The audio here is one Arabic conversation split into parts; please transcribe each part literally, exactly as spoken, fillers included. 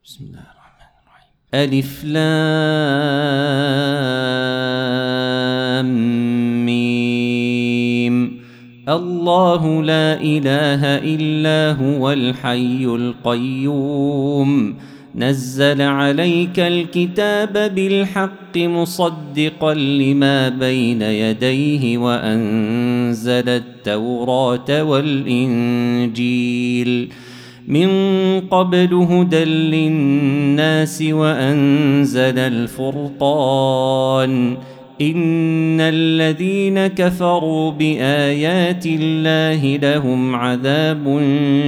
بسم الله الرحمن الرحيم. ألف لام ميم. الله لا إله إلا هو الحي القيوم، نزل عليك الكتاب بالحق مصدقا لما بين يديه وأنزل التوراة والإنجيل من قبل هدى للناس وأنزل الفرقان. إن الذين كفروا بآيات الله لهم عذاب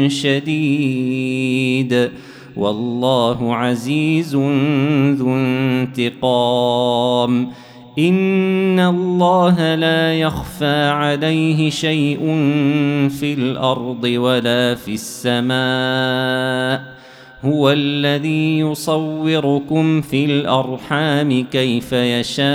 شديد والله عزيز ذو انتقام. إن الله لا يخفى عليه شيء في الأرض ولا في السماء، هو الذي يصوركم في الأرحام كيف يشاء،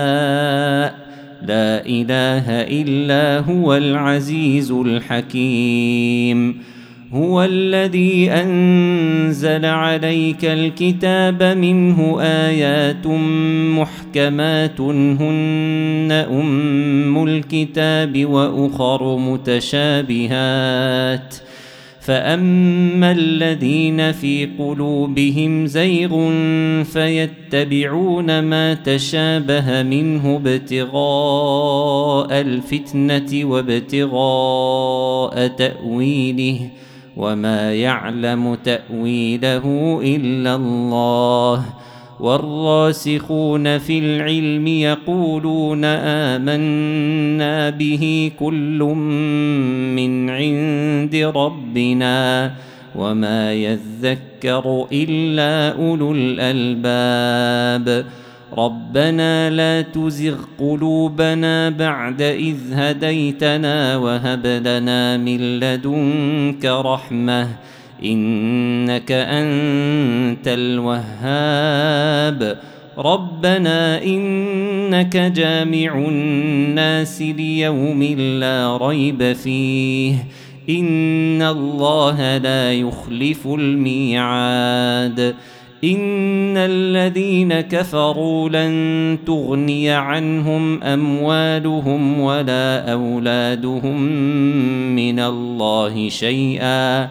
لا إله إلا هو العزيز الحكيم. هو الذي أنزل عليك الكتاب منه آيات محكمات هن أم الكتاب وأخر متشابهات، فأما الذين في قلوبهم زيغ فيتبعون ما تشابه منه ابتغاء الفتنة وابتغاء تأويله وما يعلم تأويله إلا الله. والراسخون في العلم يقولون آمنا به كل من عند ربنا وما يذكر إلا أولو الألباب. ربنا لا تزغ قلوبنا بعد إذ هديتنا وهب لنا من لدنك رحمة إنك أنت الوهاب. ربنا إنك جامع الناس ليوم لا ريب فيه إن الله لا يخلف الميعاد. إن الذين كفروا لن تغني عنهم أموالهم ولا أولادهم من الله شيئا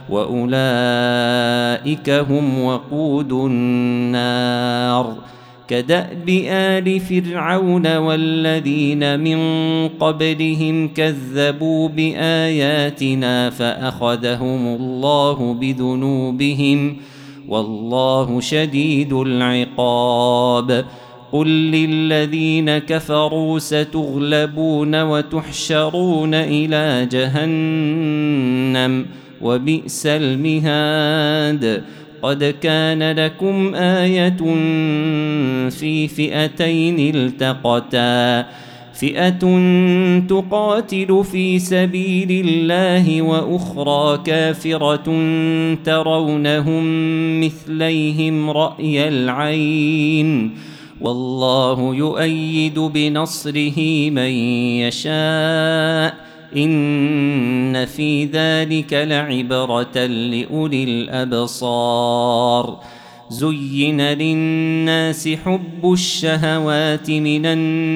وأولئك هم وقود النار. كدأب آل فرعون والذين من قبلهم كذبوا بآياتنا فأخذهم الله بذنوبهم والله شديد العقاب. قل للذين كفروا ستغلبون وتحشرون إلى جهنم وبئس المهاد. قد كان لكم آية في فئتين التقتا، فئة تقاتل في سبيل الله وأخرى كافرة ترونهم مثليهم رأي العين والله يؤيد بنصره من يشاء إن في ذلك لعبرة لأولي الأبصار. زين للناس حب الشهوات من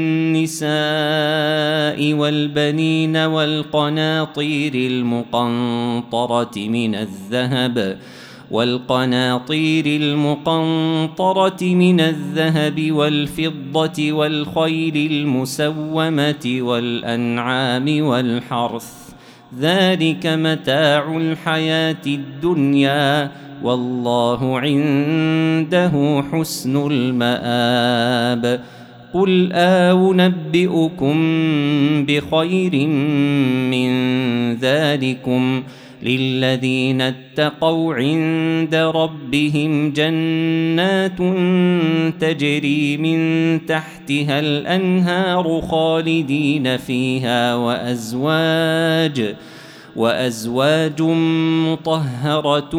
النساء والبنين والقناطير المقنطرة من الذهب والقناطير المقنطرة من الذهب والفضة والخيل المسومة والأنعام والحرث، ذلك متاع الحياة الدنيا والله عنده حسن المآب. قل أنبئكم بخير من ذلكم للذين اتقوا عند ربهم جنات تجري من تحتها الأنهار خالدين فيها وأزواج وأزواج مطهرة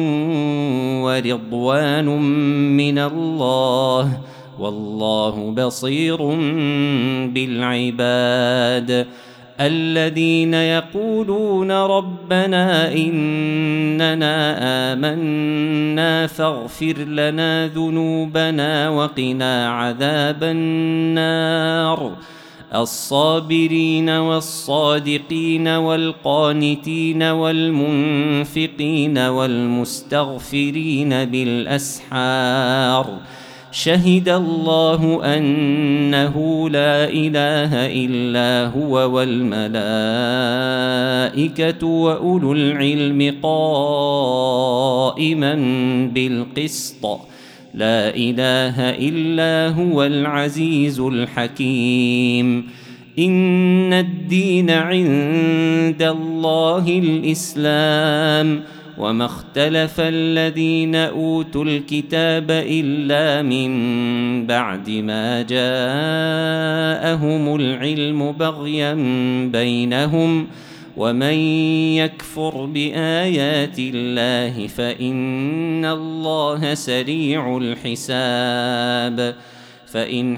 ورضوان من الله والله بصير بالعباد. الذين يقولون ربنا إننا آمنا فاغفر لنا ذنوبنا وقنا عذاب النار الصابرين والصادقين والقانتين والمنفقين والمستغفرين بالأسحار شهد الله أنه لا إله إلا هو والملائكة وأولو العلم قائما بالقسط لا إله إلا هو العزيز الحكيم إن الدين عند الله الإسلام وما اختلف الذين أوتوا الكتاب إلا من بعد ما جاءهم العلم بغيا بينهم ومن يكفر بآيات الله فإن الله سريع الحساب فإن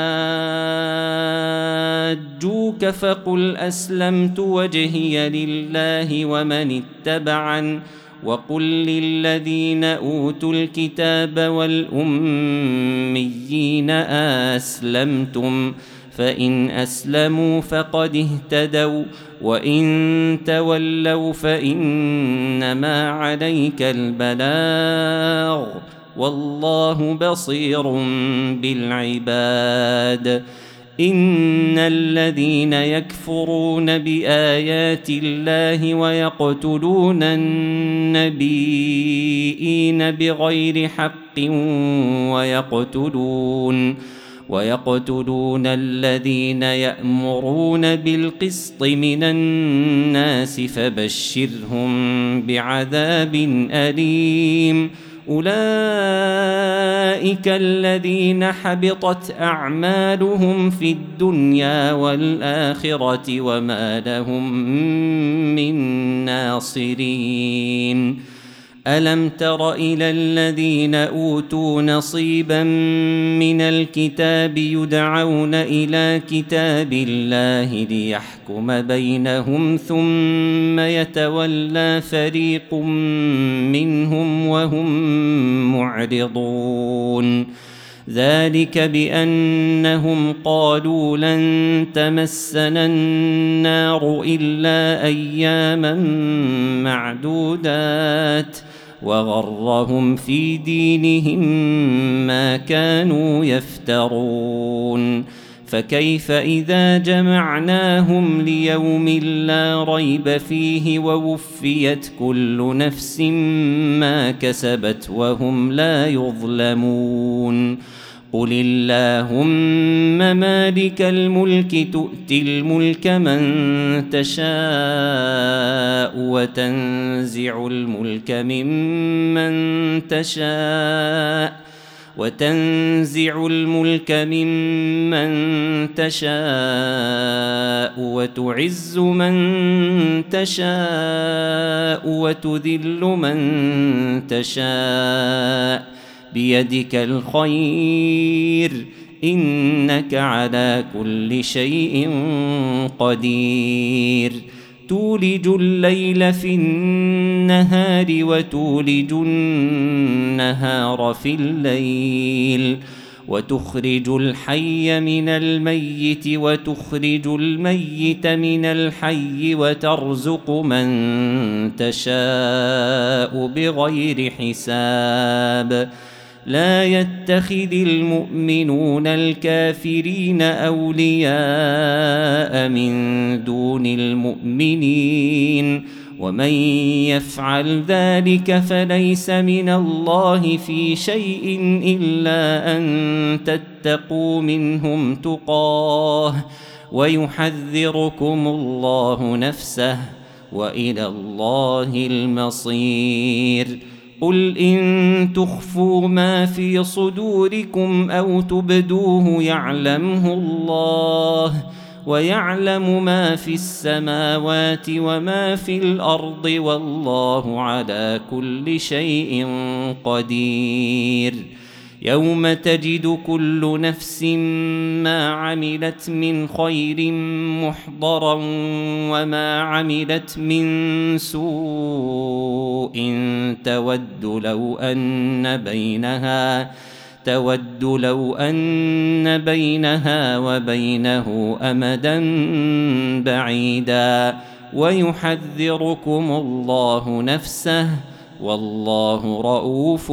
حاجوك فقل أسلمت وجهي لله ومن اتبعن وقل للذين أوتوا الكتاب والأميين أسلمتم فإن أسلموا فقد اهتدوا وإن تولوا فإنما عليك البلاغ والله بصير بالعباد إن الذين يكفرون بآيات الله ويقتلون النبيين بغير حق ويقتلون ويقتلون الذين يأمرون بالقسط من الناس فبشرهم بعذاب أليم أولئك الذين حبطت أعمالهم في الدنيا والآخرة وما لهم من ناصرين ألم تر إلى الذين أوتوا نصيبا من الكتاب يدعون إلى كتاب الله ليحكم بينهم ثم يتولى فريق منهم وهم معرضون ذلك بأنهم قالوا لن تمسنا النار إلا أياما معدودات وغرهم في دينهم ما كانوا يفترون فكيف إذا جمعناهم ليوم لا ريب فيه ووفيت كل نفس ما كسبت وهم لا يظلمون قل اللهم مالك الملك تؤتي الملك من تشاء وتنزع الملك ممن تشاء وتنزع الملك ممن تشاء وتعز من تشاء وتذل من تشاء بيدك الخير إنك على كل شيء قدير تولج الليل في النهار وتولج النهار في الليل وتخرج الحي من الميت وتخرج الميت من الحي وترزق من تشاء بغير حساب لا يتخذ المؤمنون الكافرين أولياء من دون المؤمنين ومن يفعل ذلك فليس من الله في شيء إلا أن تتقوا منهم تقاه ويحذركم الله نفسه وإلى الله المصير قل إن تخفوا ما في صدوركم أو تبدوه يعلمه الله ويعلم ما في السماوات وما في الأرض والله على كل شيء قدير يوم تجد كل نفس ما عملت من خير محضرا وما عملت من سوء تود لو أن بينها تود لو أن بينها وبينه أمدا بعيدا ويحذركم الله نفسه والله رؤوف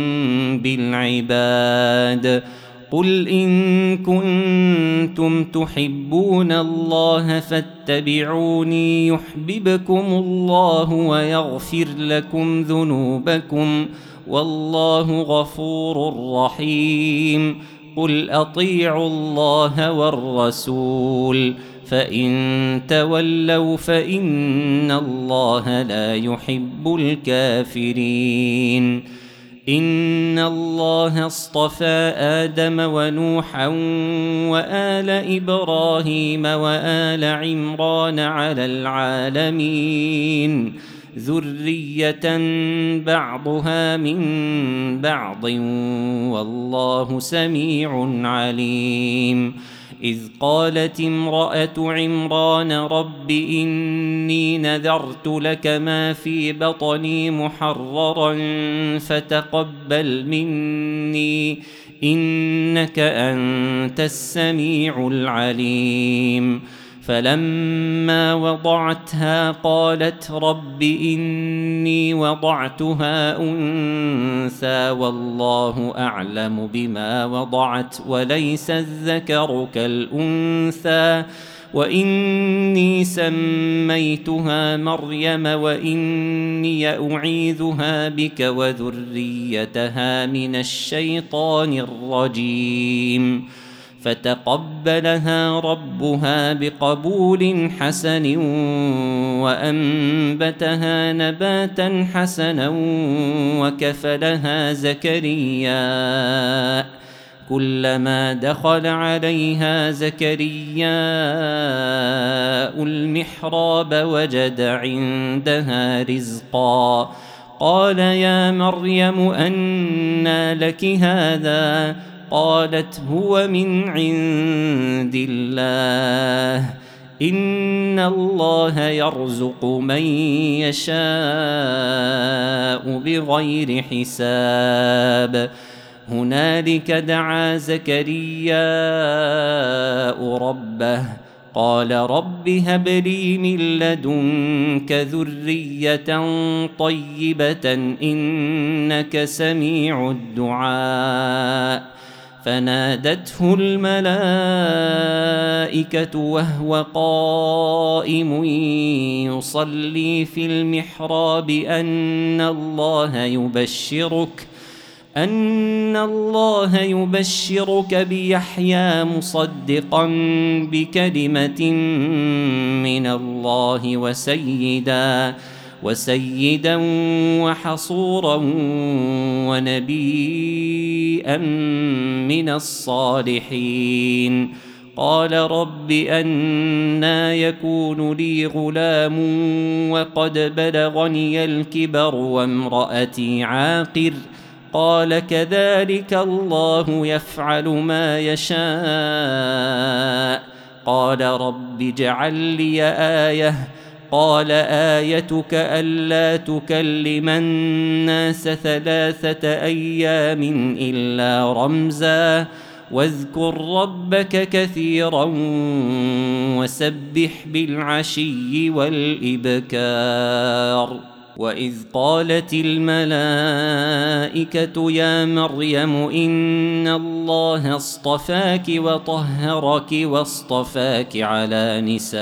بالعباد. قل إن كنتم تحبون الله فاتبعوني يحببكم الله ويغفر لكم ذنوبكم والله غفور رحيم. قل أطيعوا الله والرسول فإن تولوا فإن الله لا يحب الكافرين. إن الله اصطفى آدم ونوحا وآل إبراهيم وآل عمران على العالمين ذرية بعضها من بعض والله سميع عليم. إذ قالت امرأة عمران رب إني نذرت لك ما في بطني محررا فتقبل مني إنك أنت السميع العليم. فلما وضعتها قالت رب إني وضعتها أنثى والله أعلم بما وضعت وليس الذكر كالأنثى وإني سميتها مريم وإني أعيذها بك وذريتها من الشيطان الرجيم. فتقبلها ربها بقبول حسن وأنبتها نباتا حسنا وكفلها زكريا كلما دخل عليها زكريا المحراب وجد عندها رزقا قال يا مريم أنى لك هذا قالت هو من عند الله إن الله يرزق من يشاء بغير حساب. هنالك دعا زكرياء ربه قال رب هب لي من لدنك ذرية طيبة إنك سميع الدعاء. فنادته الملائكة وهو قائم يصلي في المحراب أن الله يبشرك أن الله يبشرك بيحيى مصدقا بكلمة من الله وسيدا وسيدا وحصورا ونبيا من الصالحين. قال رب أنى يكون لي غلام وقد بلغني الكبر وامرأتي عاقر قال كذلك الله يفعل ما يشاء. قال رب اجعل لي آية قال آيتك ألا تكلم الناس ثلاثة أيام إلا رمزا واذكر ربك كثيرا وسبح بالعشي والإبكار. وإذ قالت الملائكة يا مريم إن الله اصطفاك وطهرك واصطفاك على نساء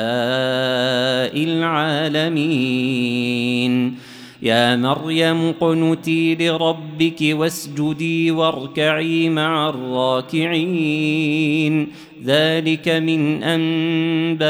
العالمين. يا مريم اقنتي لربك واسجدي واركعي مع الراكعين. ذلك من أنباء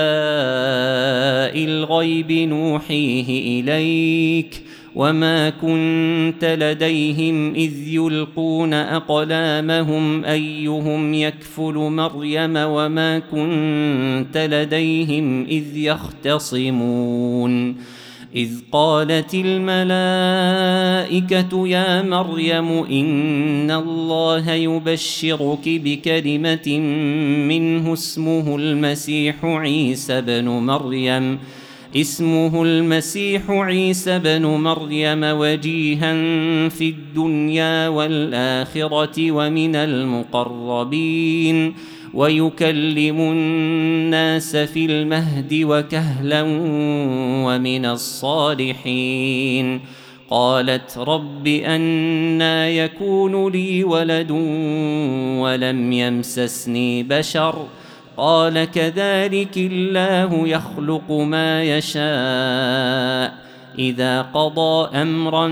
الغيب نوحيه إليك وما كنت لديهم إذ يلقون أقلامهم أيهم يكفل مريم وما كنت لديهم إذ يختصمون. إذ قالت الملائكة يا مريم إن الله يبشرك بكلمة منه اسمه المسيح عيسى بن مريم اسمه المسيح عيسى بن مريم وجيها في الدنيا والآخرة ومن المقربين ويكلم الناس في المهد وكهلا ومن الصالحين. قالت رب أنى يكون لي ولد ولم يمسسني بشر قال كذلك الله يخلق ما يشاء إذا قضى أمرا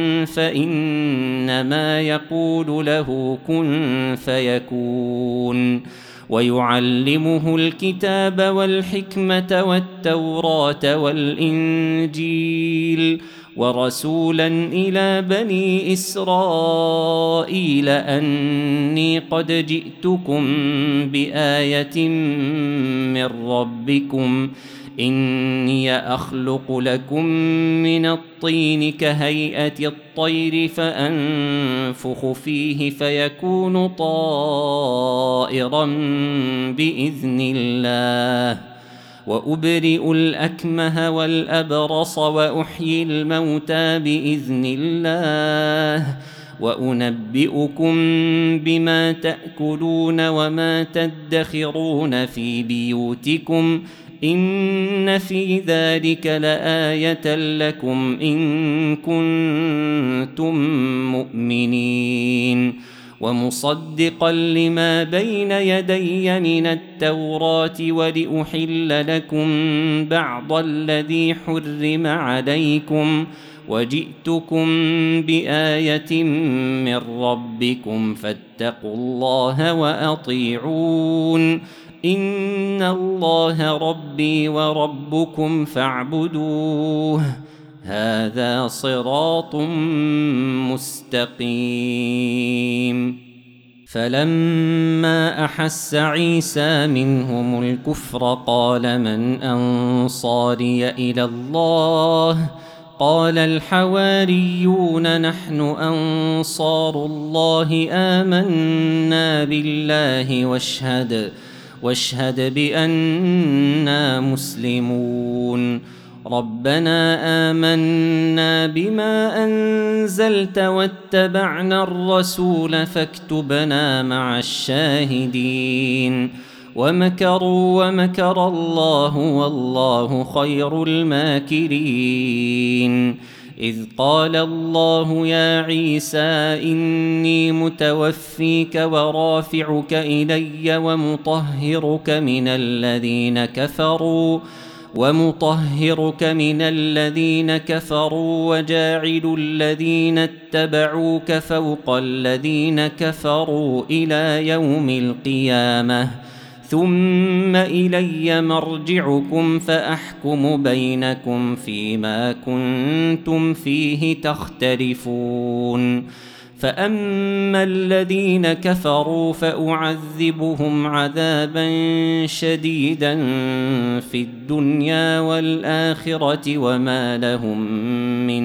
فإنما يقول له كن فيكون. ويعلمه الكتاب والحكمة والتوراة والإنجيل ورسولا إلى بني إسرائيل أني قد جئتكم بآية من ربكم إني أخلق لكم من الطين كهيئة الطير فأنفخ فيه فيكون طائرا بإذن الله وأبرئ الأكمه والأبرص وأحيي الموتى بإذن الله وأنبئكم بما تأكلون وما تدخرون في بيوتكم إن في ذلك لآية لكم إن كنتم مؤمنين ومصدقا لما بين يدي من التوراة ولأحل لكم بعض الذي حرم عليكم وجئتكم بآية من ربكم فاتقوا الله وأطيعون إن الله ربي وربكم فاعبدوه هذا صراط مستقيم. فلما أحس عيسى منهم الكفر قال من أنصاري إلى الله قال الحواريون نحن أنصار الله آمنا بالله واشهد واشهد بأننا مسلمون. ربنا آمنا بما أنزلت واتبعنا الرسول فاكتبنا مع الشاهدين. ومكروا ومكر الله والله خير الماكرين. إذ قال الله يا عيسى إني متوفيك ورافعك إلي ومطهرك من الذين كفروا ومطهرك من الذين كفروا وجاعل الذين اتبعوك فوق الذين كفروا إلى يوم القيامة ثم إلي مرجعكم فأحكم بينكم فيما كنتم فيه تختلفون. فأما الذين كفروا فأعذبهم عذابا شديدا في الدنيا والآخرة وما لهم من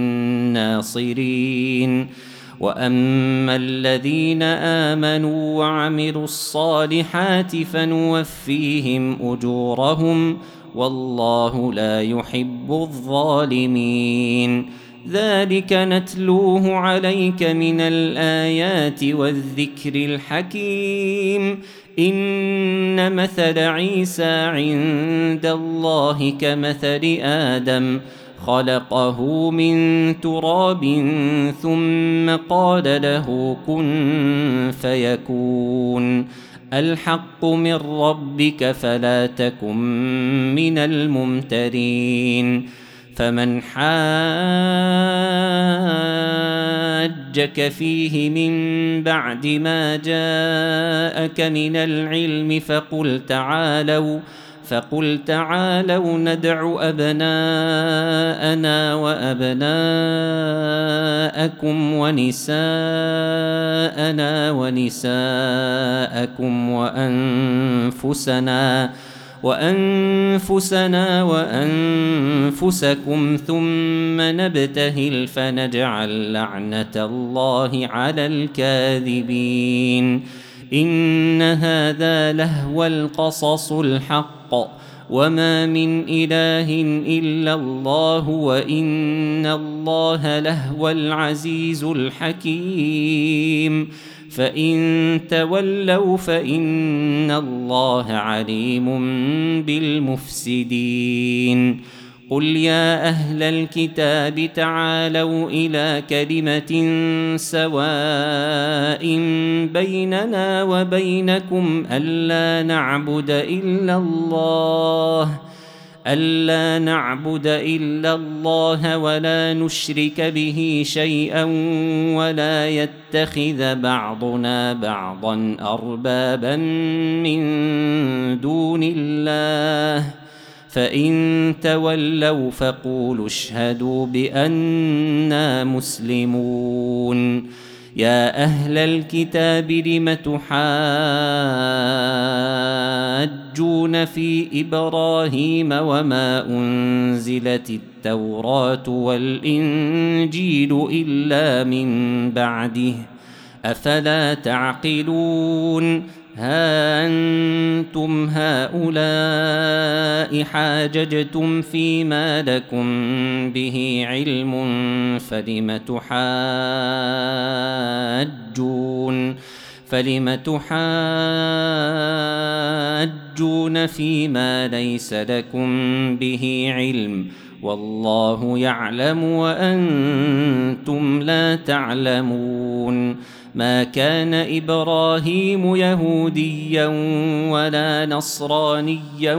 ناصرين. وأما الذين آمنوا وعملوا الصالحات فنوفيهم أجورهم والله لا يحب الظالمين. ذلك نتلوه عليك من الآيات والذكر الحكيم. إن مثل عيسى عند الله كمثل آدم خلقه من تراب ثم قال له كن فيكون. الحق من ربك فلا تكن من الممترين. فمن حاجك فيه من بعد ما جاءك من العلم فقل تعالوا فقل تعالوا ندع أبناءنا وأبناءكم ونساءنا ونساءكم وأنفسنا وأنفسنا وأنفسكم ثم نبتهل فنجعل لعنة الله على الكاذبين إن هذا لهو القصص الحق وما من إله إلا الله وإن الله لهو العزيز الحكيم فإن تولوا فإن الله عليم بالمفسدين قل يا أهل الكتاب تعالوا إلى كلمة سواء بيننا وبينكم ألا نعبد إلا الله ألا نعبد إلا الله ولا نشرك به شيئا ولا يتخذ بعضنا بعضا أربابا من دون الله فإن تولوا فقولوا اشهدوا بأننا مسلمون يا أهل الكتاب لم تحاجون في إبراهيم وما أنزلت التوراة والإنجيل إلا من بعده أفلا تعقلون ها أنتم هؤلاء حاججتم فيما لكم به علم فلم تحاجون فلم تحاجون فيما ليس لكم به علم والله يعلم وأنتم لا تعلمون ما كان إبراهيم يهوديا ولا نصرانيا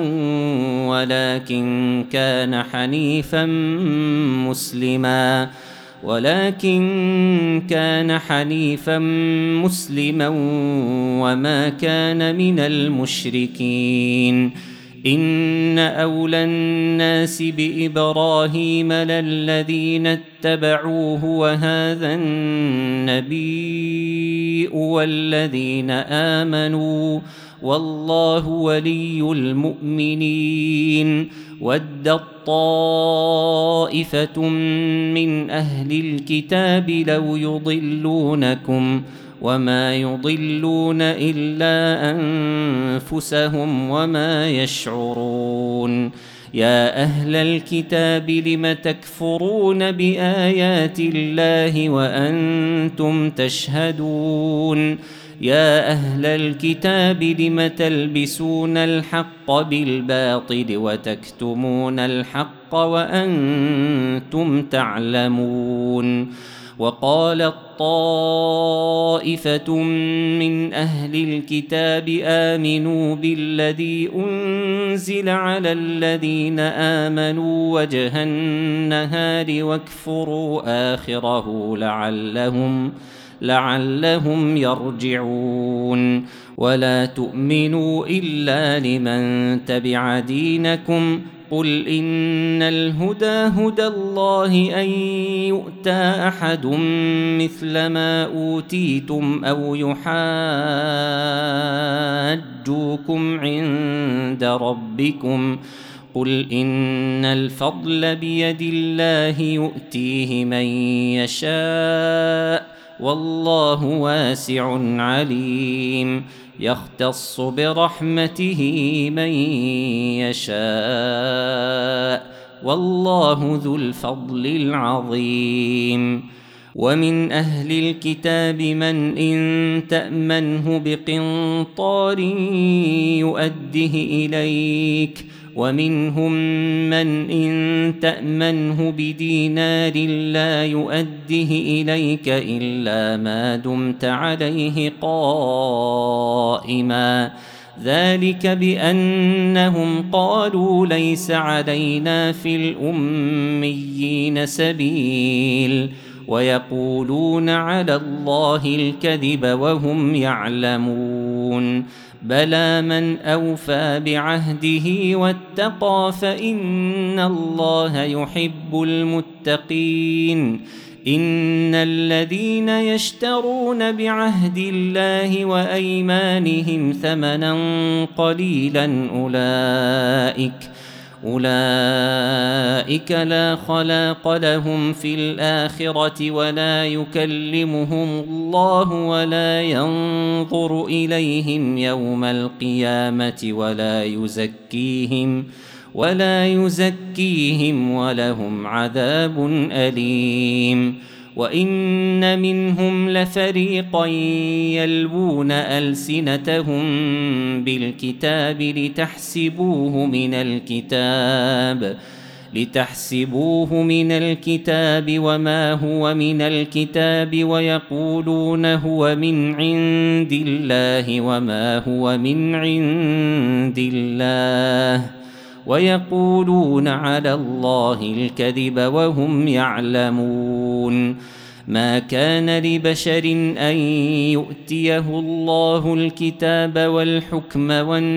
ولكن كان حنيفا مسلما ولكن كان حنيفا مسلما وما كان من المشركين إن أولى الناس بإبراهيم للذين اتبعوه وهذا النبي والذين آمنوا والله ولي المؤمنين ودت طائفة من أهل الكتاب لو يضلونكم وما يضلون إلا أنفسهم وما يشعرون يا أهل الكتاب لم تكفرون بآيات الله وأنتم تشهدون يا أهل الكتاب لم تلبسون الحق بالباطل وتكتمون الحق وأنتم تعلمون وقالت طائفة من أهل الكتاب آمنوا بالذي أنزل على الذين آمنوا وجه النهار واكفروا آخره لعلهم لعلهم يرجعون ولا تؤمنوا إلا لمن تبع دينكم قل إن الهدى هدى الله أن يؤتى أحد مثل ما أوتيتم أو يحاجوكم عند ربكم قل إن الفضل بيد الله يؤتيه من يشاء والله واسع عليم يختص برحمته من يشاء والله ذو الفضل العظيم ومن أهل الكتاب من إن تأمنه بقنطار يؤده إليك ومنهم من إن تأمنه بدينار لا يؤده إليك إلا ما دمت عليه قائما ذلك بأنهم قالوا ليس علينا في الأميين سبيل ويقولون على الله الكذب وهم يعلمون بلى من أوفى بعهده واتقى فإن الله يحب المتقين إن الذين يشترون بعهد الله وأيمانهم ثمنا قليلا أولئك أولئك لا خلاق لهم في الآخرة ولا يكلمهم الله ولا ينظر إليهم يوم القيامة ولا يزكيهم ولا يزكيهم ولهم عذاب أليم. وإن منهم لفريقا يلوون ألسنتهم بالكتاب لتحسبوه من الكتاب لتحسبوه من الكتاب وما هو من الكتاب ويقولون هو من عند الله وما هو من عند الله ويقولون على الله الكذب وهم يعلمون. ما كان لبشر أن يؤتيه الله الكتاب والحكم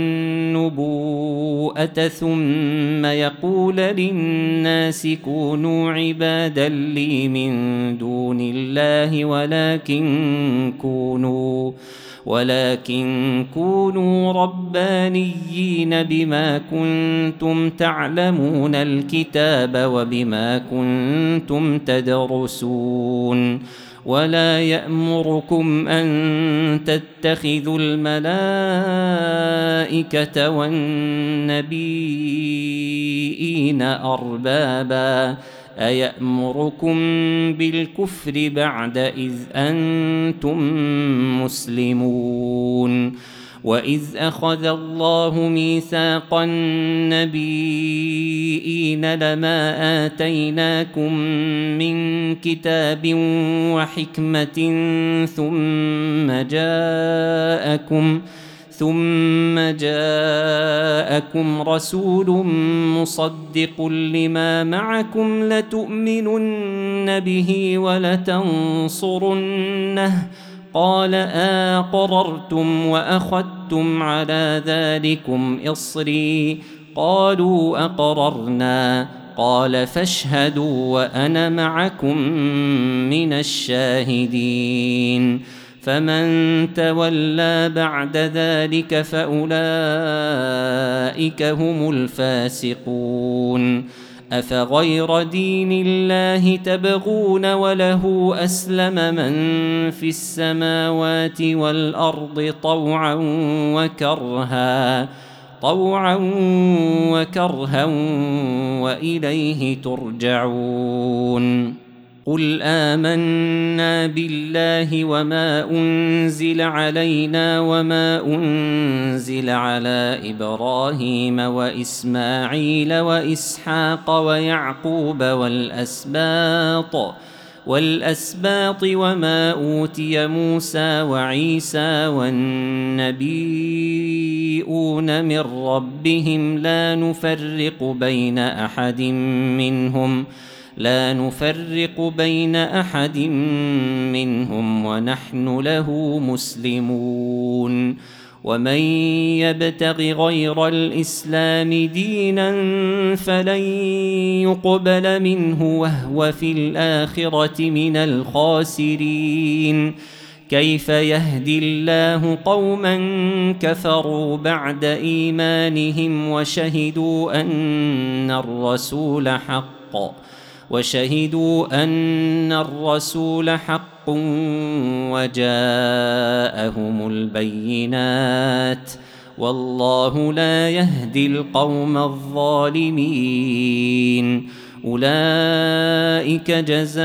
والنبوءة ثم يقول للناس كونوا عبادا لي من دون الله ولكن كونوا ولكن كونوا ربانيين بما كنتم تعلمون الكتاب وبما كنتم تدرسون. ولا يأمركم أن تتخذوا الملائكة والنبيين أربابا أيأمركم بالكفر بعد إذ أنتم مسلمون. وإذ أخذ الله ميثاق النبيين لما آتيناكم من كتاب وحكمة ثم جاءكم ثم جاءكم رسول مصدق لما معكم لتؤمنن به ولتنصرنه قال أقررتم وأخذتم على ذلكم إصري قالوا أقررنا قال فاشهدوا وأنا معكم من الشاهدين. فمن تولى بعد ذلك فأولئك هم الفاسقون. أفغير دين الله تبغون وله أسلم من في السماوات والأرض طوعا وكرها طوعا وكرها وإليه ترجعون. قل آمنا بالله وما أنزل علينا وما أنزل على إبراهيم وإسماعيل وإسحاق ويعقوب والأسباط والأسباط وما أوتي موسى وعيسى والنبيون من ربهم لا نفرق بين أحد منهم لا نفرق بين أحد منهم ونحن له مسلمون. ومن يبتغ غير الإسلام دينا فلن يقبل منه وهو في الآخرة من الخاسرين. كيف يهدي الله قوما كفروا بعد إيمانهم وشهدوا أن الرسول حق وشهدوا أن الرسول حق وجاءهم البينات والله لا يهدي القوم الظالمين. أولئك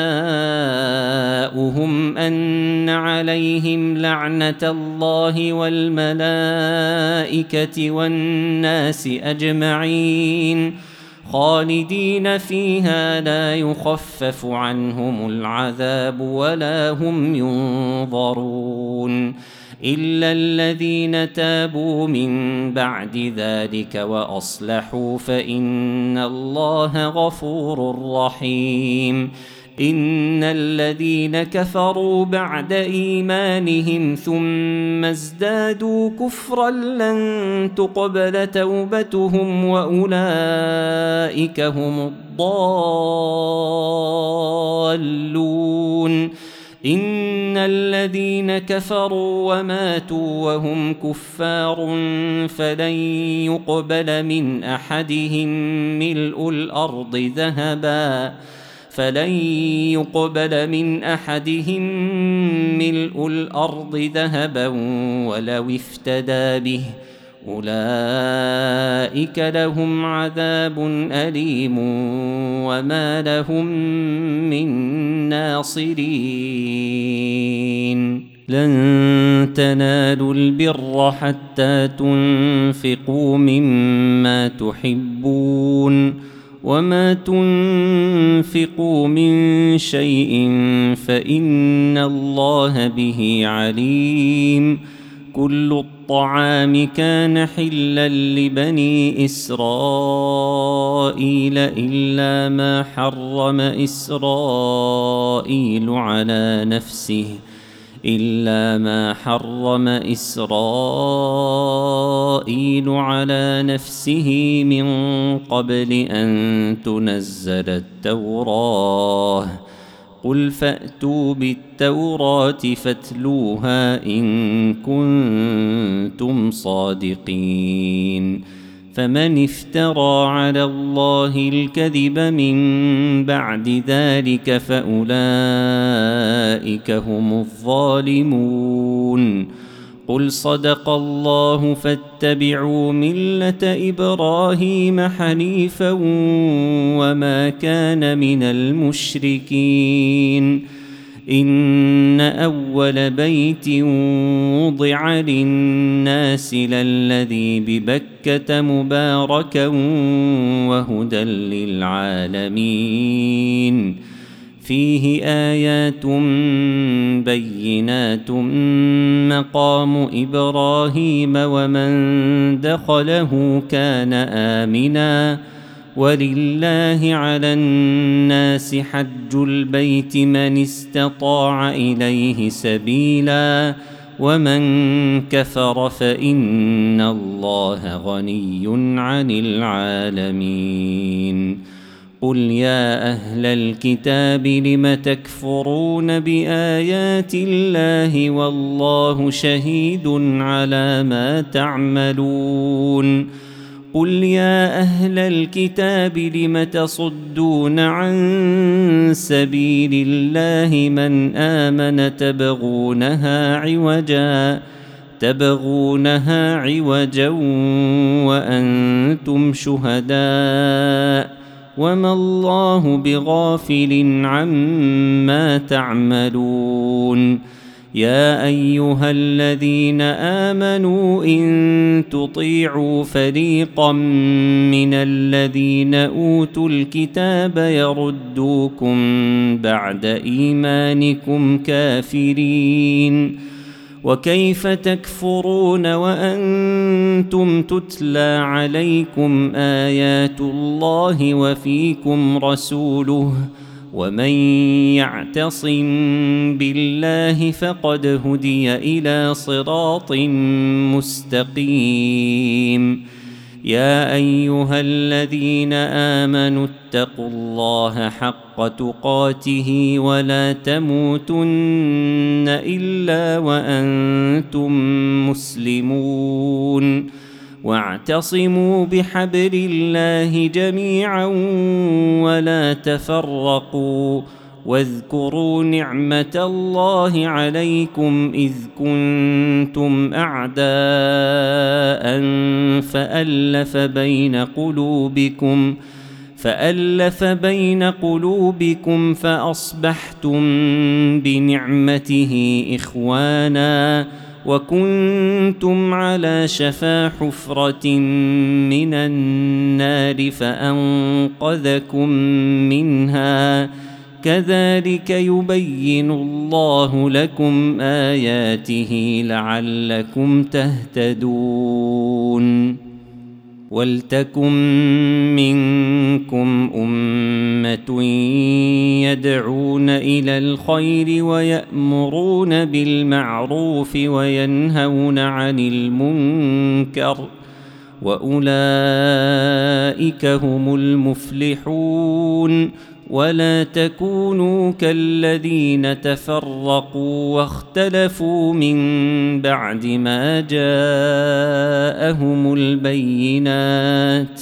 جزاؤهم أن عليهم لعنة الله والملائكة والناس أجمعين خالدين فيها لا يخفف عنهم العذاب ولا هم ينظرون إلا الذين تابوا من بعد ذلك وأصلحوا فإن الله غفور رحيم. إن الذين كفروا بعد إيمانهم ثم ازدادوا كفرا لن تقبل توبتهم وأولئك هم الضالون إن الذين كفروا وماتوا وهم كفار فلن يقبل من أحدهم ملء الأرض ذهبا فلن يقبل من أحدهم ملء الأرض ذهبا ولو افتدى به أولئك لهم عذاب أليم وما لهم من ناصرين لن تنالوا البر حتى تنفقوا مما تحبون وما تنفقوا من شيء فإن الله به عليم كل الطعام كان حلا لبني إسرائيل إلا ما حرم إسرائيل على نفسه إلا ما حرم إسرائيل على نفسه من قبل أن تنزل التوراة قل فأتوا بالتوراة فاتلوها إن كنتم صادقين فمن افترى على الله الكذب من بعد ذلك فأولئك هم الظالمون قل صدق الله فاتبعوا ملة إبراهيم حنيفا وما كان من المشركين إن أول بيت وضع للناس للذي ببكة مباركا وهدى للعالمين فيه آيات بينات مقام إبراهيم ومن دخله كان آمنا ولله على الناس حج البيت من استطاع إليه سبيلا ومن كفر فإن الله غني عن العالمين قل يا أهل الكتاب لم تكفرون بآيات الله والله شهيد على ما تعملون قل يا أهل الكتاب لم تصدون عن سبيل الله من آمن تبغونها عوجا تبغونها عوجا وأنتم شهداء وما الله بغافل عما تعملون يا أيها الذين آمنوا إن تطيعوا فريقا من الذين أوتوا الكتاب يردوكم بعد إيمانكم كافرين وكيف تكفرون وأنتم تتلى عليكم آيات الله وفيكم رسوله ومن يعتصم بالله فقد هدي إلى صراط مستقيم يا أيها الذين آمنوا اتقوا الله حق تقاته ولا تموتن إلا وأنتم مسلمون واعتصموا بحبل الله جميعا ولا تفرقوا واذكروا نعمة الله عليكم إذ كنتم أعداء فألف بين قلوبكم فألف بين قلوبكم فأصبحتم بنعمته إخوانا وكنتم على شفا حفرة من النار فأنقذكم منها كذلك يبين الله لكم آياته لعلكم تهتدون ولتكن منكم أمة يدعون إلى الخير ويأمرون بالمعروف وينهون عن المنكر وأولئك هم المفلحون. ولا تكونوا كالذين تفرقوا واختلفوا من بعد ما جاءهم البينات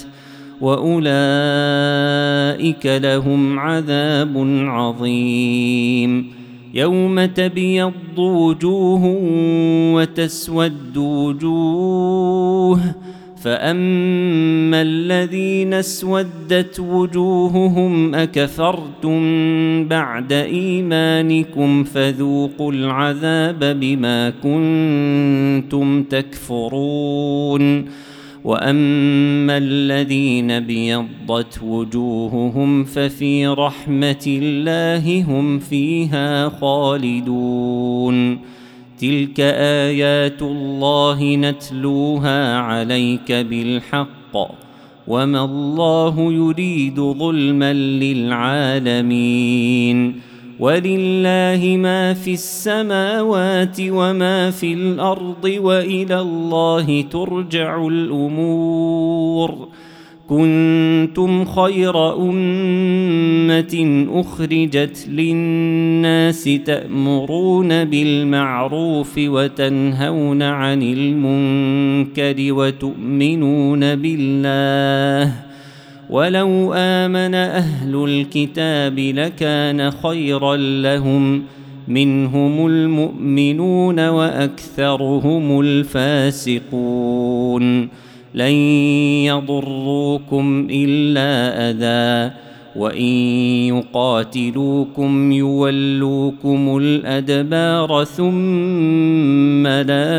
وأولئك لهم عذاب عظيم. يوم تبيض وجوه وتسود وجوه، فأما الذين اسودت وجوههم أكفرتم بعد إيمانكم فذوقوا العذاب بما كنتم تكفرون. وأما الذين بيضت وجوههم ففي رحمة الله هم فيها خالدون. تلك آيات الله نتلوها عليك بالحق وما الله يريد ظلما للعالمين. ولله ما في السماوات وما في الأرض وإلى الله ترجع الأمور. كنتم خير أمة أخرجت للناس تأمرون بالمعروف وتنهون عن المنكر وتؤمنون بالله. ولو آمن أهل الكتاب لكان خيرا لهم، منهم المؤمنون وأكثرهم الفاسقون. لن يضروكم إلا أذى، وإن يقاتلوكم يولوكم الأدبار ثم لا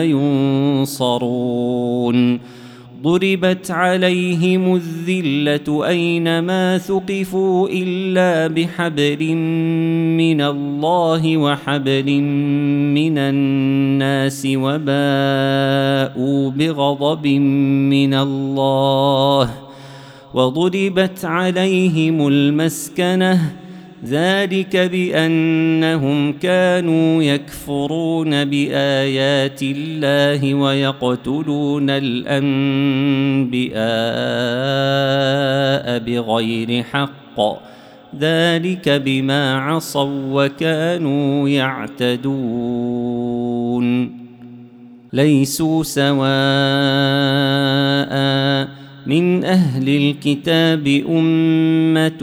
ينصرون. ضربت عليهم الذلة أينما ثقفوا إلا بحبل من الله وحبل من الناس وباءوا بغضب من الله وضربت عليهم المسكنة، ذلك بأنهم كانوا يكفرون بآيات الله ويقتلون الأنبياء بغير حق، ذلك بما عصوا وكانوا يعتدون. ليسوا سواء من أهل الكتاب أمة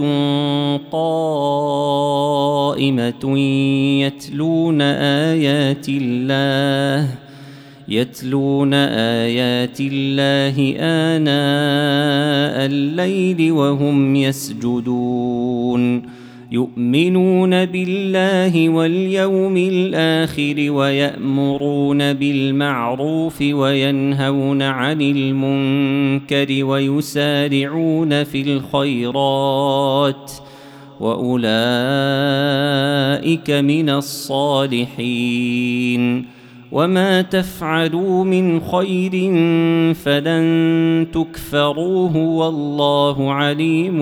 قائمة يتلون آيات الله يتلون آيات الله آناء الليل وهم يسجدون، يؤمنون بالله واليوم الآخر ويأمرون بالمعروف وينهون عن المنكر ويسارعون في الخيرات، وأولئك من الصالحين. وما تفعلوا من خير فلن تكفروه والله عليم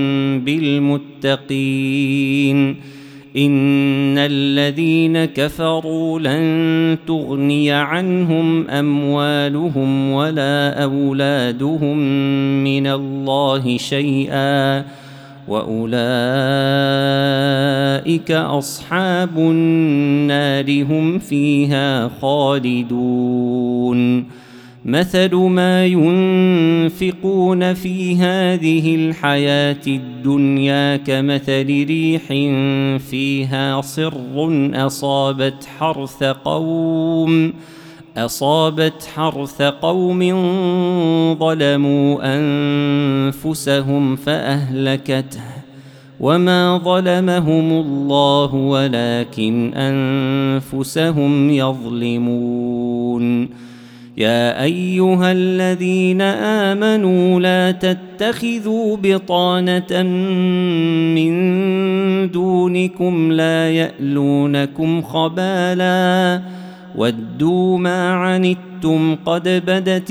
بالمتقين. إن الذين كفروا لن تغني عنهم أموالهم ولا أولادهم من الله شيئا، وأولئك أصحاب النار هم فيها خالدون. مثل ما ينفقون في هذه الحياة الدنيا كمثل ريح فيها صر أصابت حرث قوم أصابت حرث قوم ظلموا أنفسهم فأهلكته، وما ظلمهم الله ولكن أنفسهم يظلمون. يا أيها الذين آمنوا لا تتخذوا بطانة من دونكم لا يألونكم خبالا ودوا ما عنتم قد بدت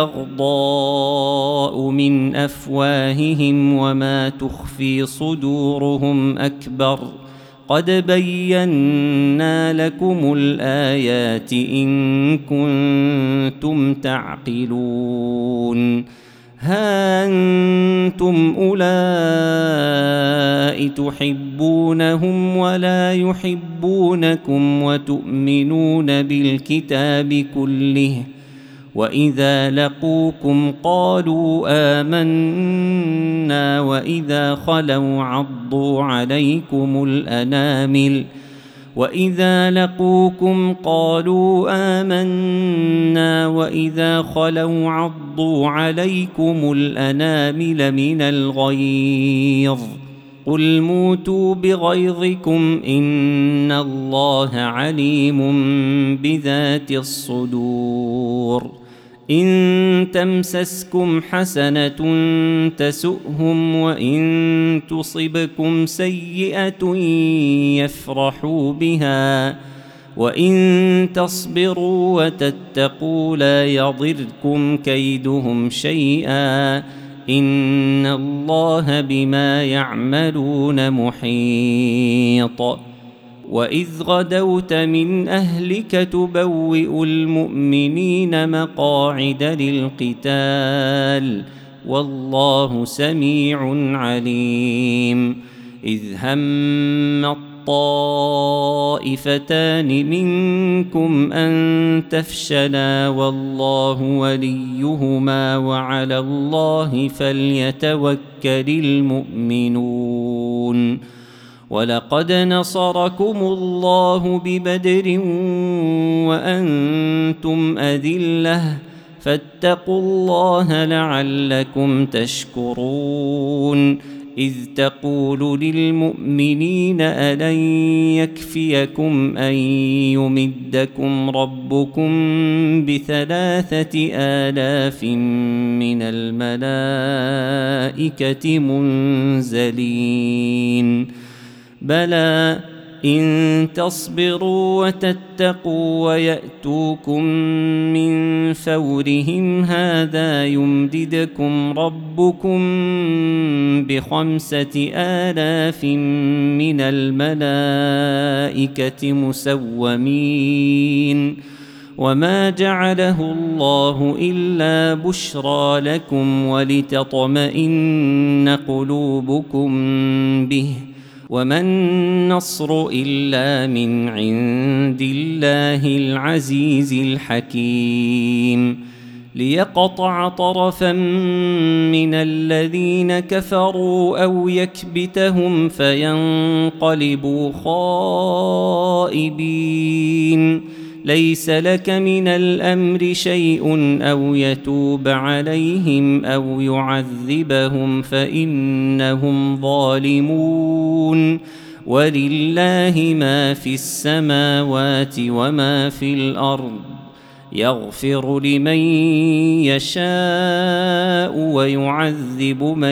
البغضاء من أفواههم وما تخفي صدورهم أكبر قد بينا لكم الآيات إن كنتم تعقلون ها أنتم أولئك تحبونهم ولا يحبونكم وتؤمنون بالكتاب كله وإذا لقوكم قالوا آمنا وإذا خلوا عضوا عليكم الأنامل وإذا لقوكم قالوا آمنا وإذا خلوا عضوا عليكم الأنامل من الغيظ قل موتوا بغيظكم إن الله عليم بذات الصدور إن تمسسكم حسنة تسؤهم وإن تصبكم سيئة يفرحوا بها وإن تصبروا وتتقوا لا يضركم كيدهم شيئا إن الله بما يعملون محيط وإذ غدوت من أهلك تبوئ المؤمنين مقاعد للقتال والله سميع عليم إذ هم الطائفتان منكم أن تفشلا والله وليهما وعلى الله فليتوكل المؤمنون ولقد نصركم الله ببدر وأنتم أذلة فاتقوا الله لعلكم تشكرون إذ تقول للمؤمنين ألن يكفيكم أن يمدكم ربكم بثلاثة آلاف من الملائكة منزلين بلى إن تصبروا وتتقوا ويأتوكم من فورهم هذا يمددكم ربكم بخمسة آلاف من الملائكة مسومين وما جعله الله إلا بشرى لكم ولتطمئن قلوبكم به وما النصر إلا من عند الله العزيز الحكيم ليقطع طرفا من الذين كفروا أو يكبتهم فينقلبوا خائبين ليس لك من الأمر شيء أو يتوب عليهم أو يعذبهم فإنهم ظالمون ولله ما في السماوات وما في الأرض يغفر لمن يشاء ويعذب من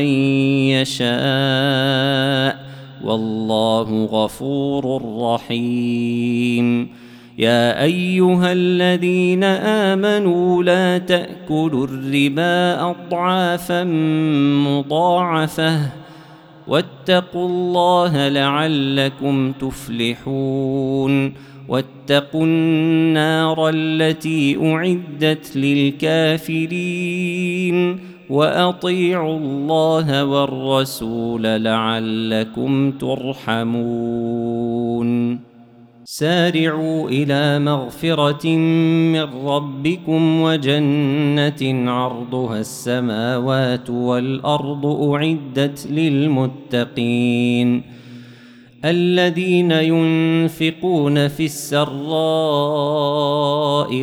يشاء والله غفور رحيم يا أيها الذين آمنوا لا تأكلوا الربا أضعافا مضاعفة واتقوا الله لعلكم تفلحون واتقوا النار التي أعدت للكافرين وأطيعوا الله والرسول لعلكم ترحمون سارعوا إلى مغفرة من ربكم وجنة عرضها السماوات والأرض أعدت للمتقين الذين ينفقون في السراء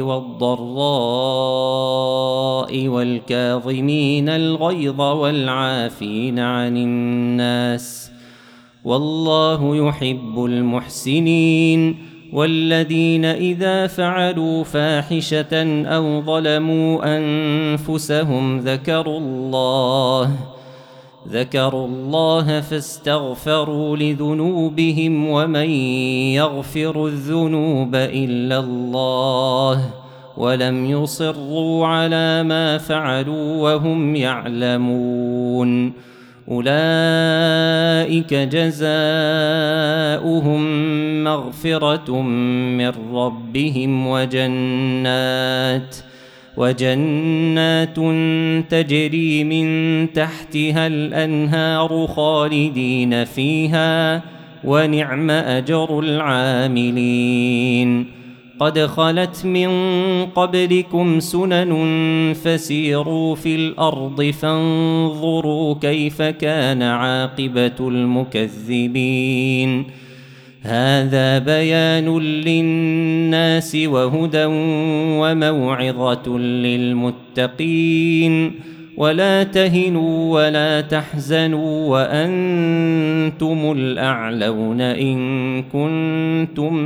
والضراء والكاظمين الغيظ والعافين عن الناس والله يحب المحسنين والذين إذا فعلوا فاحشة أو ظلموا أنفسهم ذكروا الله ذكروا الله فاستغفروا لذنوبهم ومن يغفر الذنوب إلا الله ولم يصروا على ما فعلوا وهم يعلمون أولئك جزاؤهم مغفرة من ربهم وجنات وجنات تجري من تحتها الأنهار خالدين فيها ونعم أجر العاملين قد خلت من قبلكم سنن فسيروا في الأرض فانظروا كيف كان عاقبة المكذبين هذا بيان للناس وهدى وموعظة للمتقين ولا تهنوا ولا تحزنوا وأنتم الأعلون إن كنتم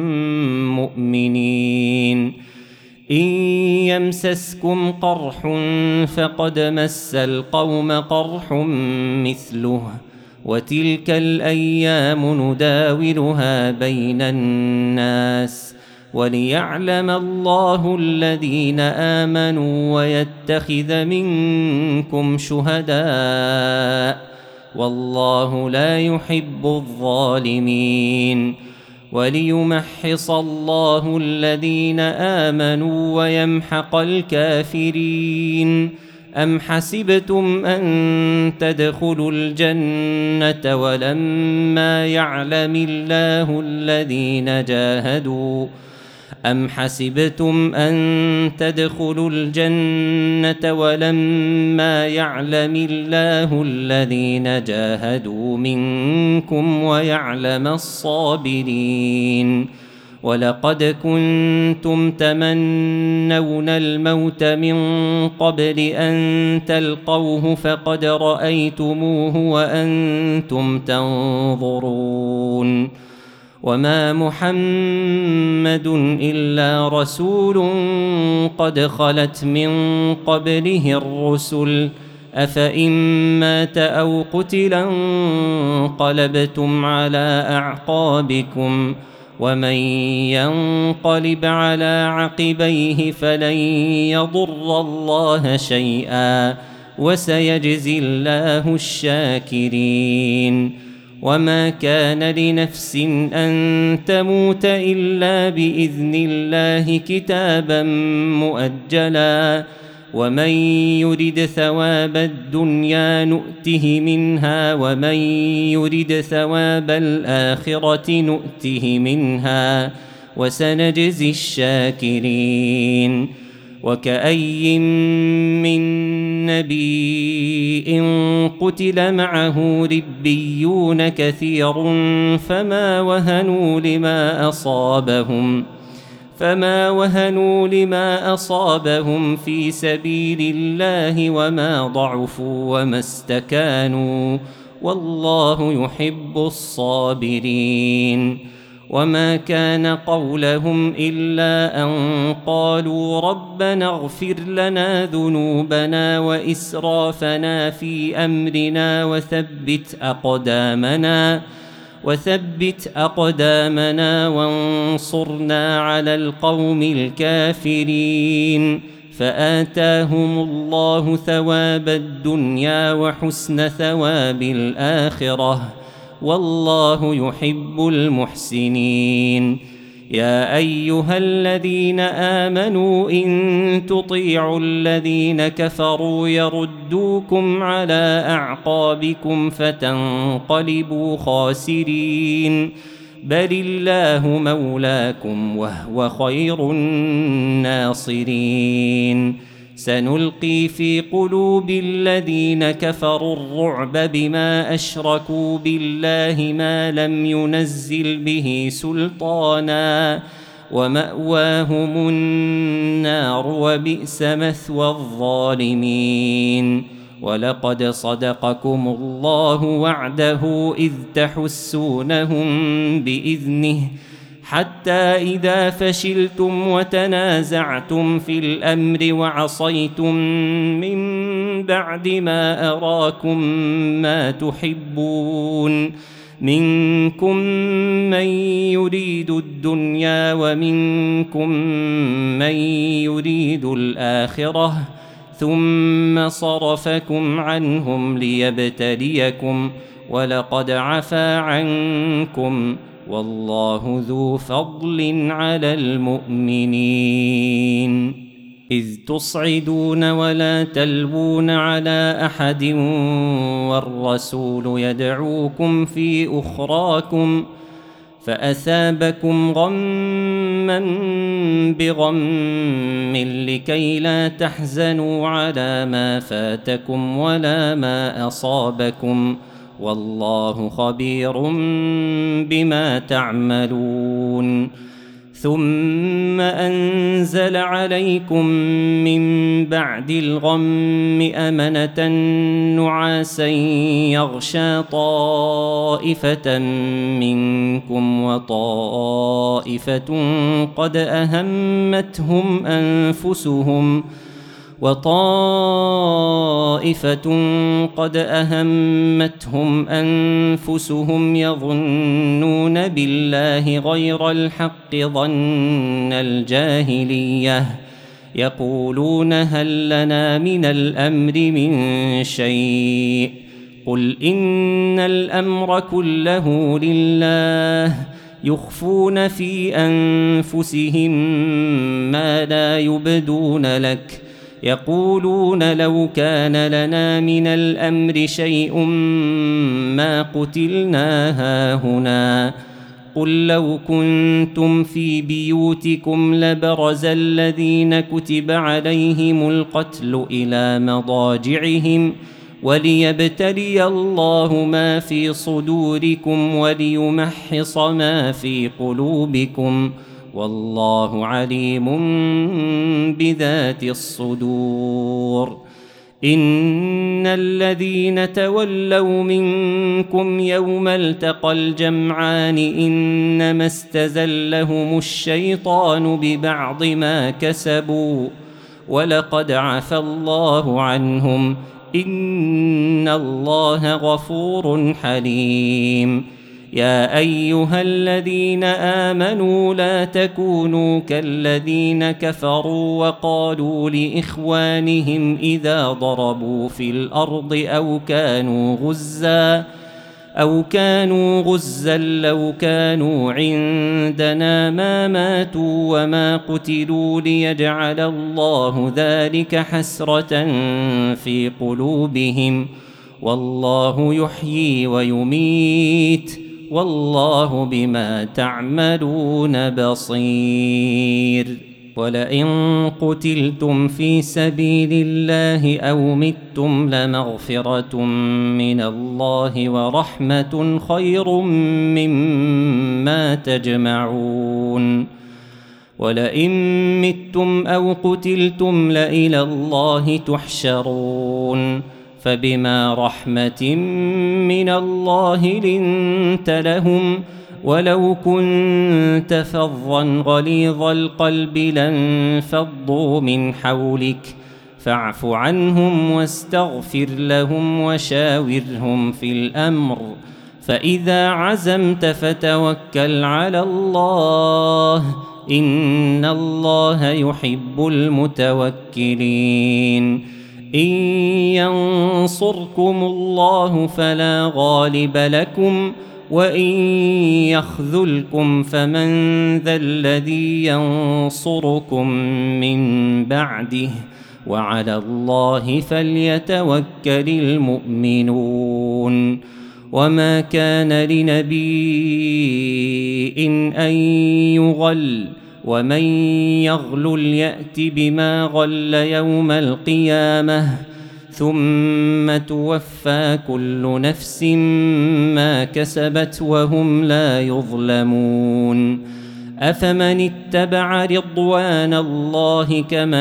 مؤمنين إن يمسسكم قرح فقد مس القوم قرح مثله وتلك الأيام نداولها بين الناس وليعلم الله الذين آمنوا ويتخذ منكم شهداء والله لا يحب الظالمين وليمحص الله الذين آمنوا ويمحق الكافرين أم حسبتم أن تدخلوا الجنة ولما يعلم الله الذين جاهدوا أم حسبتم أن تدخلوا الجنة ولما يعلم الله الذين جاهدوا منكم ويعلم الصابرين ولقد كنتم تمنون الموت من قبل أن تلقوه فقد رأيتموه وأنتم تنظرون وما محمد إلا رسول قد خلت من قبله الرسل أفإن مات أو قتلا انقلبتم على أعقابكم ومن ينقلب على عقبيه فلن يضر الله شيئا وسيجزي الله الشاكرين وما كان لنفس أن تموت إلا بإذن الله كتابا مؤجلا ومن يرد ثواب الدنيا نؤته منها ومن يرد ثواب الآخرة نؤته منها وسنجزي الشاكرين وكأي من نبي قتل معه ربيون كثير فما وهنوا لما أصابهم فما وهنوا لما أصابهم في سبيل الله وما ضعفوا وما استكانوا والله يحب الصابرين وما كان قولهم إلا أن قالوا ربنا اغفر لنا ذنوبنا وإسرافنا في أمرنا وثبت أقدامنا وثبت أقدامنا وانصرنا على القوم الكافرين فآتاهم الله ثواب الدنيا وحسن ثواب الآخرة والله يحب المحسنين يا أيها الذين آمنوا إن تطيعوا الذين كفروا يردوكم على أعقابكم فتنقلبوا خاسرين بل الله مولاكم وهو خير الناصرين سنلقي في قلوب الذين كفروا الرعب بما أشركوا بالله ما لم ينزل به سلطانا ومأواهم النار وبئس مثوى الظالمين ولقد صدقكم الله وعده إذ تحسونهم بإذنه حتى إذا فشلتم وتنازعتم في الأمر وعصيتم من بعد ما أراكم ما تحبون منكم من يريد الدنيا ومنكم من يريد الآخرة ثم صرفكم عنهم ليبتليكم ولقد عفا عنكم والله ذو فضل على المؤمنين إذ تصعدون ولا تلوون على أحد والرسول يدعوكم في أخراكم فأثابكم غما بغم لكي لا تحزنوا على ما فاتكم ولا ما أصابكم والله خبير بما تعملون ثم أنزل عليكم من بعد الغم أمنة نعاسا يغشى طائفة منكم وطائفة قد أهمتهم أنفسهم وطائفة قد أهمتهم أنفسهم يظنون بالله غير الحق ظن الجاهلية يقولون هل لنا من الأمر من شيء قل إن الأمر كله لله يخفون في أنفسهم ما لا يبدون لك يقولون لو كان لنا من الأمر شيء ما قتلنا هاهنا قل لو كنتم في بيوتكم لبرز الذين كتب عليهم القتل إلى مضاجعهم وليبتلي الله ما في صدوركم وليمحص ما في قلوبكم والله عليم بذات الصدور إن الذين تولوا منكم يوم التقى الجمعان إنما استزلهم الشيطان ببعض ما كسبوا ولقد عفى الله عنهم إن الله غفور حليم يا أيها الذين آمنوا لا تكونوا كالذين كفروا وقالوا لإخوانهم إذا ضربوا في الأرض أو كانوا غزا أو كانوا غزا لو كانوا عندنا ما ماتوا وما قتلوا ليجعل الله ذلك حسرة في قلوبهم والله يحيي ويميت والله بما تعملون بصير ولئن قتلتم في سبيل الله أو متم لمغفرة من الله ورحمة خير مما تجمعون ولئن متم أو قتلتم لإلى الله تحشرون فبما رحمة من الله لنت لهم ولو كنت فظا غليظ القلب لانفضوا من حولك فاعف عنهم واستغفر لهم وشاورهم في الأمر فإذا عزمت فتوكل على الله إن الله يحب المتوكلين إن ينصركم الله فلا غالب لكم وإن يخذلكم فمن ذا الذي ينصركم من بعده وعلى الله فليتوكل المؤمنون وما كان لنبي أن يغل ومن يغلل يأت بما غل يوم القيامة ثم توفى كل نفس ما كسبت وهم لا يظلمون أفمن اتبع رضوان الله كمن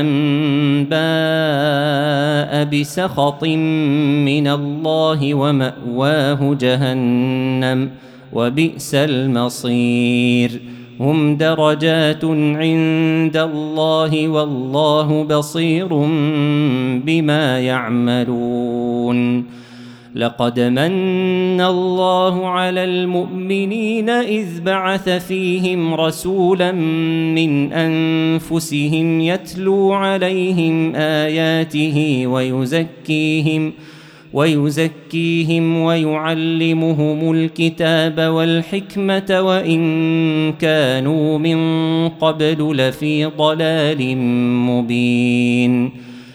باء بسخط من الله ومأواه جهنم وبئس المصير هم درجات عند الله والله بصير بما يعملون لقد من الله على المؤمنين إذ بعث فيهم رسولا من أنفسهم يتلو عليهم آياته ويزكيهم ويزكيهم ويعلمهم الكتاب والحكمة وإن كانوا من قبل لفي ضلال مبين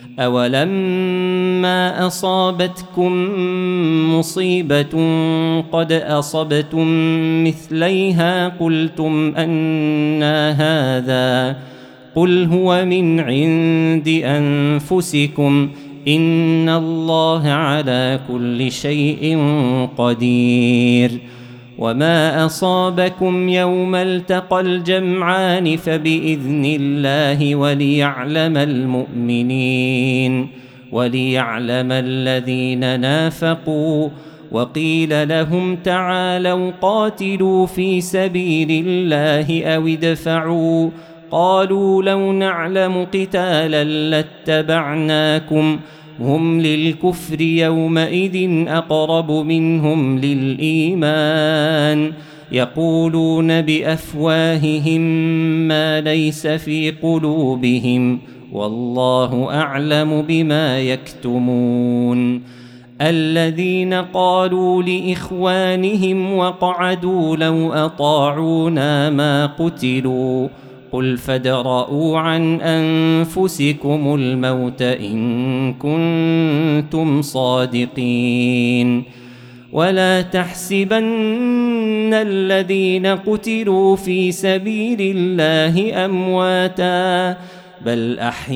أولما أصابتكم مصيبة قد أصبتم مثليها قلتم أنى هذا قل هو من عند أنفسكم إن الله على كل شيء قدير وما أصابكم يوم التقى الجمعان فبإذن الله وليعلم المؤمنين وليعلم الذين نافقوا وقيل لهم تعالوا قاتلوا في سبيل الله أو ادفعوا قالوا لو نعلم قتالا لاتبعناكم هم للكفر يومئذ أقرب منهم للإيمان يقولون بأفواههم ما ليس في قلوبهم والله أعلم بما يكتمون الذين قالوا لإخوانهم وقعدوا لو أطاعونا ما قتلوا قل فادرءوا عن أنفسكم الموت إن كنتم صادقين ولا تحسبن الذين قتلوا في سبيل الله أمواتا بل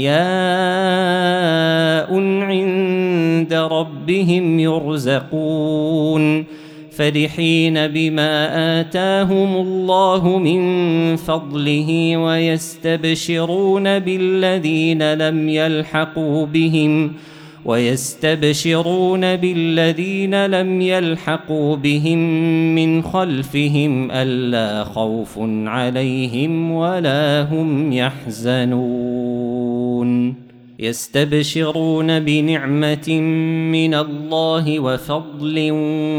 أحياء عند ربهم يرزقون فرحين بما آتاهم الله من فضله ويستبشرون بالذين لم يلحقوا بهم ويستبشرون بالذين لم يلحقوا بهم من خلفهم ألا خوف عليهم ولا هم يحزنون يستبشرون بنعمة من الله وفضل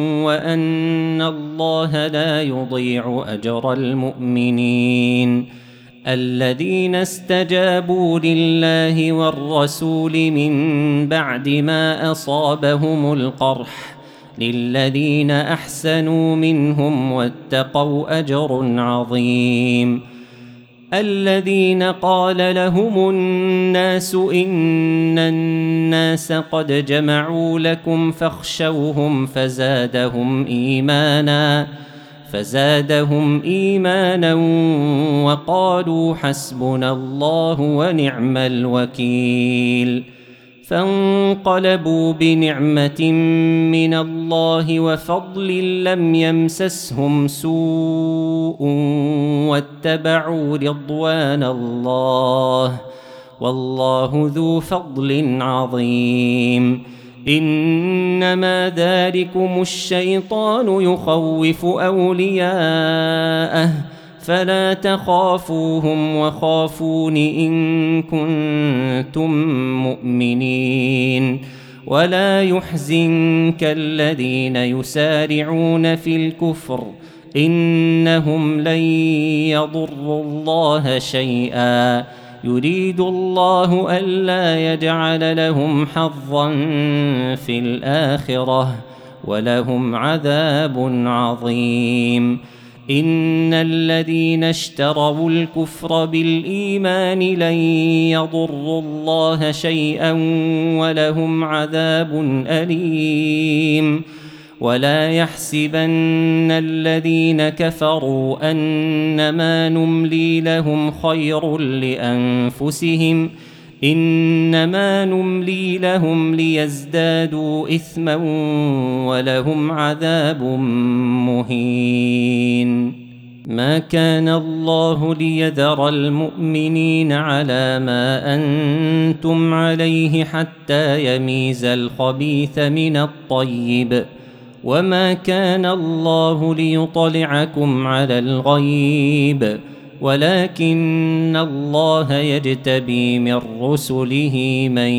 وأن الله لا يضيع أجر المؤمنين الذين استجابوا لله والرسول من بعد ما أصابهم القرح للذين أحسنوا منهم واتقوا أجر عظيم الذين قال لهم الناس إن الناس قد جمعوا لكم فاخشوهم فزادهم إيمانا فزادهم إيمانا وقالوا حسبنا الله ونعم الوكيل فانقلبوا بنعمة من الله وفضل لم يمسسهم سوء واتبعوا رضوان الله والله ذو فضل عظيم إنما ذلكم الشيطان يخوف أولياءه فلا تخافوهم وخافون إن كنتم مؤمنين ولا يحزنك الذين يسارعون في الكفر إنهم لن يضروا الله شيئا يريد الله ألا يجعل لهم حظا في الآخرة ولهم عذاب عظيم إن الذين اشتروا الكفر بالإيمان لن يضروا الله شيئا ولهم عذاب أليم ولا يحسبن الذين كفروا أنما نملي لهم خير لأنفسهم إنما نملي لهم ليزدادوا إثما ولهم عذاب مهين ما كان الله ليذر المؤمنين على ما أنتم عليه حتى يميز الخبيث من الطيب وما كان الله ليطلعكم على الغيب ولكن الله يجتبي من رسله من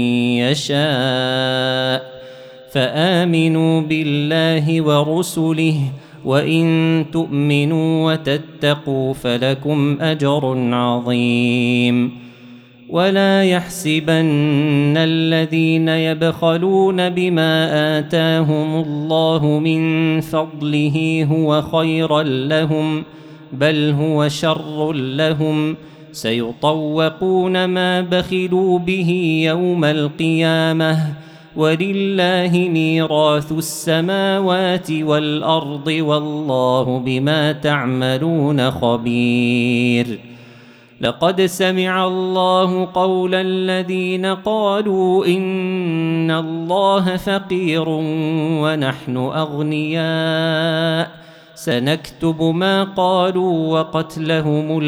يشاء فآمنوا بالله ورسله وإن تؤمنوا وتتقوا فلكم أجر عظيم. ولا يحسبن الذين يبخلون بما آتاهم الله من فضله هو خيرا لهم بل هو شر لهم سيطوقون ما بخلوا به يوم القيامة ولله ميراث السماوات والأرض والله بما تعملون خبير. لقد سمع الله قول الذين قالوا إن الله فقير ونحن أغنياء سنكتب ما قالوا وقتلهم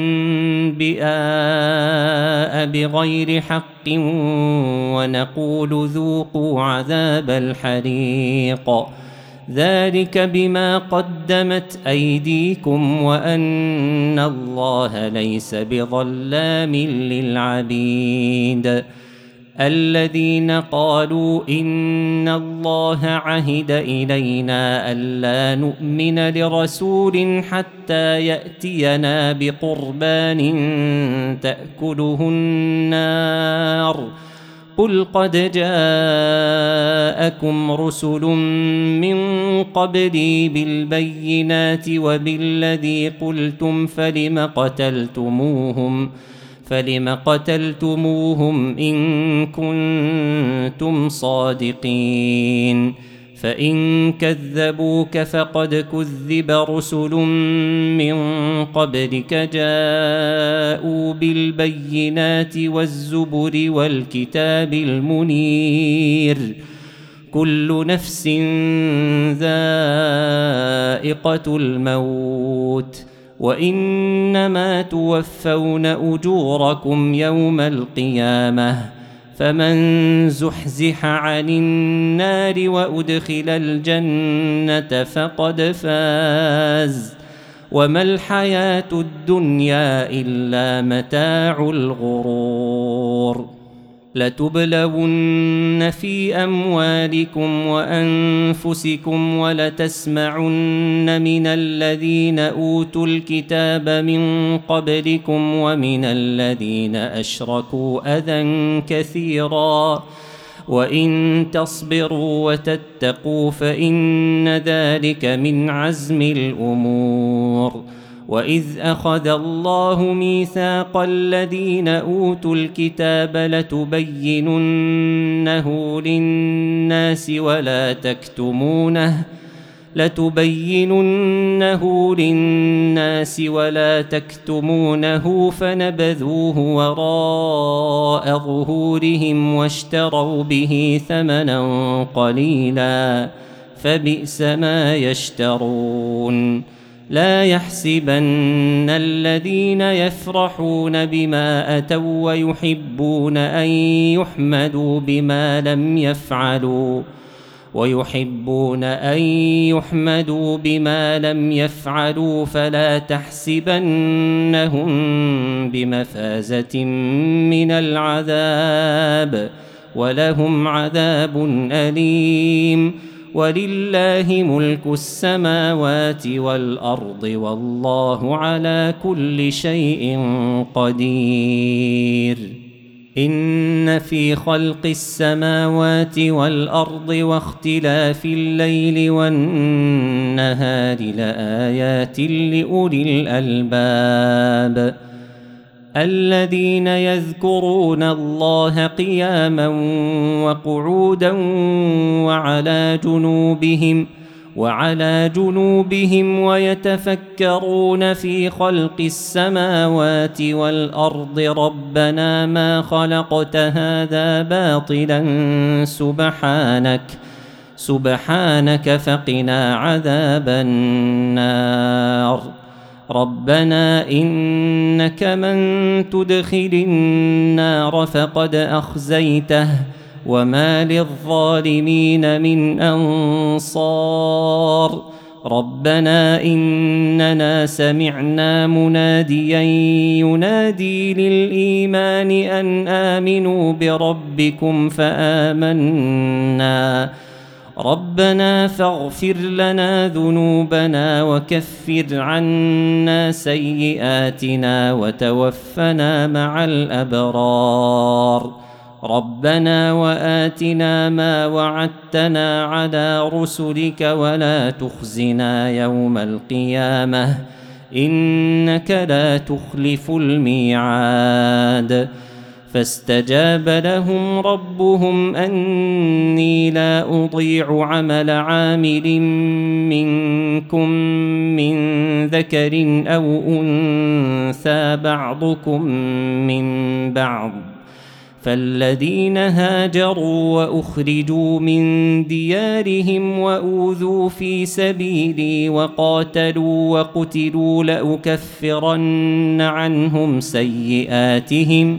الأنبياء بغير حق ونقول ذوقوا عذاب الحريق ذلك بما قدمت أيديكم وأن الله ليس بظلام للعبيد. الذين قالوا إن الله عهد إلينا ألا نؤمن لرسول حتى يأتينا بقربان تأكله النار قل قد جاءكم رسل من قبلي بالبينات وبالذي قلتم فلم قتلتموهم فلم قتلتموهم إن كنتم صادقين فإن كذبوك فقد كذب رسل من قبلك جاءوا بالبينات والزبر والكتاب المنير كل نفس ذائقة الموت وإنما توفون أجوركم يوم القيامة فمن زحزح عن النار وأدخل الجنة فقد فاز وما الحياة الدنيا إلا متاع الغرور. لتبلون في أموالكم وأنفسكم ولتسمعن من الذين أوتوا الكتاب من قبلكم ومن الذين أشركوا أذى كثيرا وإن تصبروا وتتقوا فإن ذلك من عزم الأمور. وإذ أخذ الله ميثاق الذين أوتوا الكتاب لتبيننه للناس ولا تكتمونه لتبيننه للناس ولا تكتمونه فنبذوه وراء ظهورهم واشتروا به ثمنا قليلا فبئس ما يشترون. لا يحسبن الذين يفرحون بما أتوا ويحبون أن يحمدوا بما لم يفعلوا ويحبون أن يحمدوا بما لم يفعلوا فلا تحسبنهم بمفازة من العذاب ولهم عذاب أليم. ولله ملك السماوات والأرض والله على كل شيء قدير. إن في خلق السماوات والأرض واختلاف الليل والنهار لآيات لأولي الألباب الذين يذكرون الله قياما وقعودا وعلى جنوبهم وعلى جنوبهم ويتفكرون في خلق السماوات والأرض ربنا ما خلقت هذا باطلا سبحانك سبحانك فقنا عذاب النار. ربنا إنك من تدخل النار فقد أخزيته وما للظالمين من أنصار. ربنا إننا سمعنا مناديا ينادي للإيمان أن آمنوا بربكم فآمنا ربنا فاغفر لنا ذنوبنا وكفر عنا سيئاتنا وتوفنا مع الأبرار ربنا وآتنا ما وعدتنا على رسلك ولا تخزنا يوم القيامة إنك لا تخلف الميعاد فاستجاب لهم ربهم أني لا أضيع عمل عامل منكم من ذكر أو أنثى بعضكم من بعض فالذين هاجروا وأخرجوا من ديارهم وأوذوا في سبيلي وقاتلوا وقتلوا لأكفرن عنهم سيئاتهم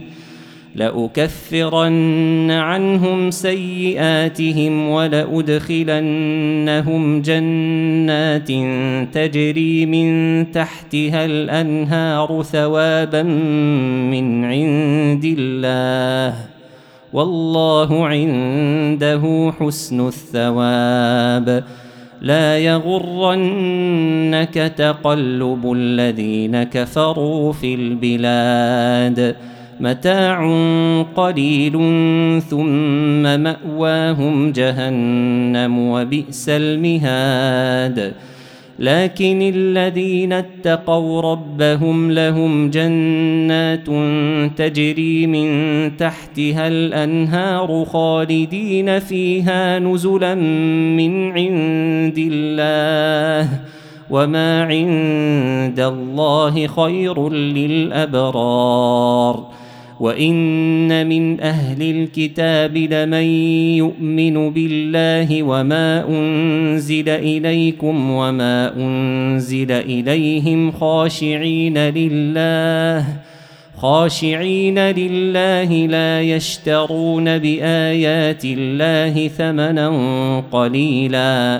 لأكفرن عنهم سيئاتهم ولأدخلنهم جنات تجري من تحتها الأنهار ثوابا من عند الله والله عنده حسن الثواب لا يغرنك تقلب الذين كفروا في البلاد متاع قليل ثم مأواهم جهنم وبئس المهاد لكن الذين اتقوا ربهم لهم جنات تجري من تحتها الأنهار خالدين فيها نزلا من عند الله وما عند الله خير للأبرار وإن من أهل الكتاب لمن يؤمن بالله وما أنزل إليكم وما أنزل إليهم خاشعين لله خاشعين لله لا يشترون بآيات الله ثمنا قليلا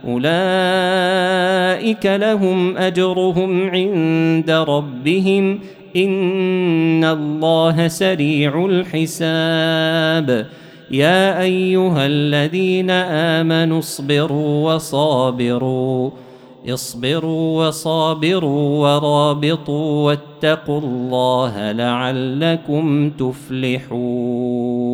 أولئك لهم أجرهم عند ربهم إن الله سريع الحساب يا أيها الذين آمنوا اصبروا وصابروا اصبروا وصابروا ورابطوا واتقوا الله لعلكم تفلحون.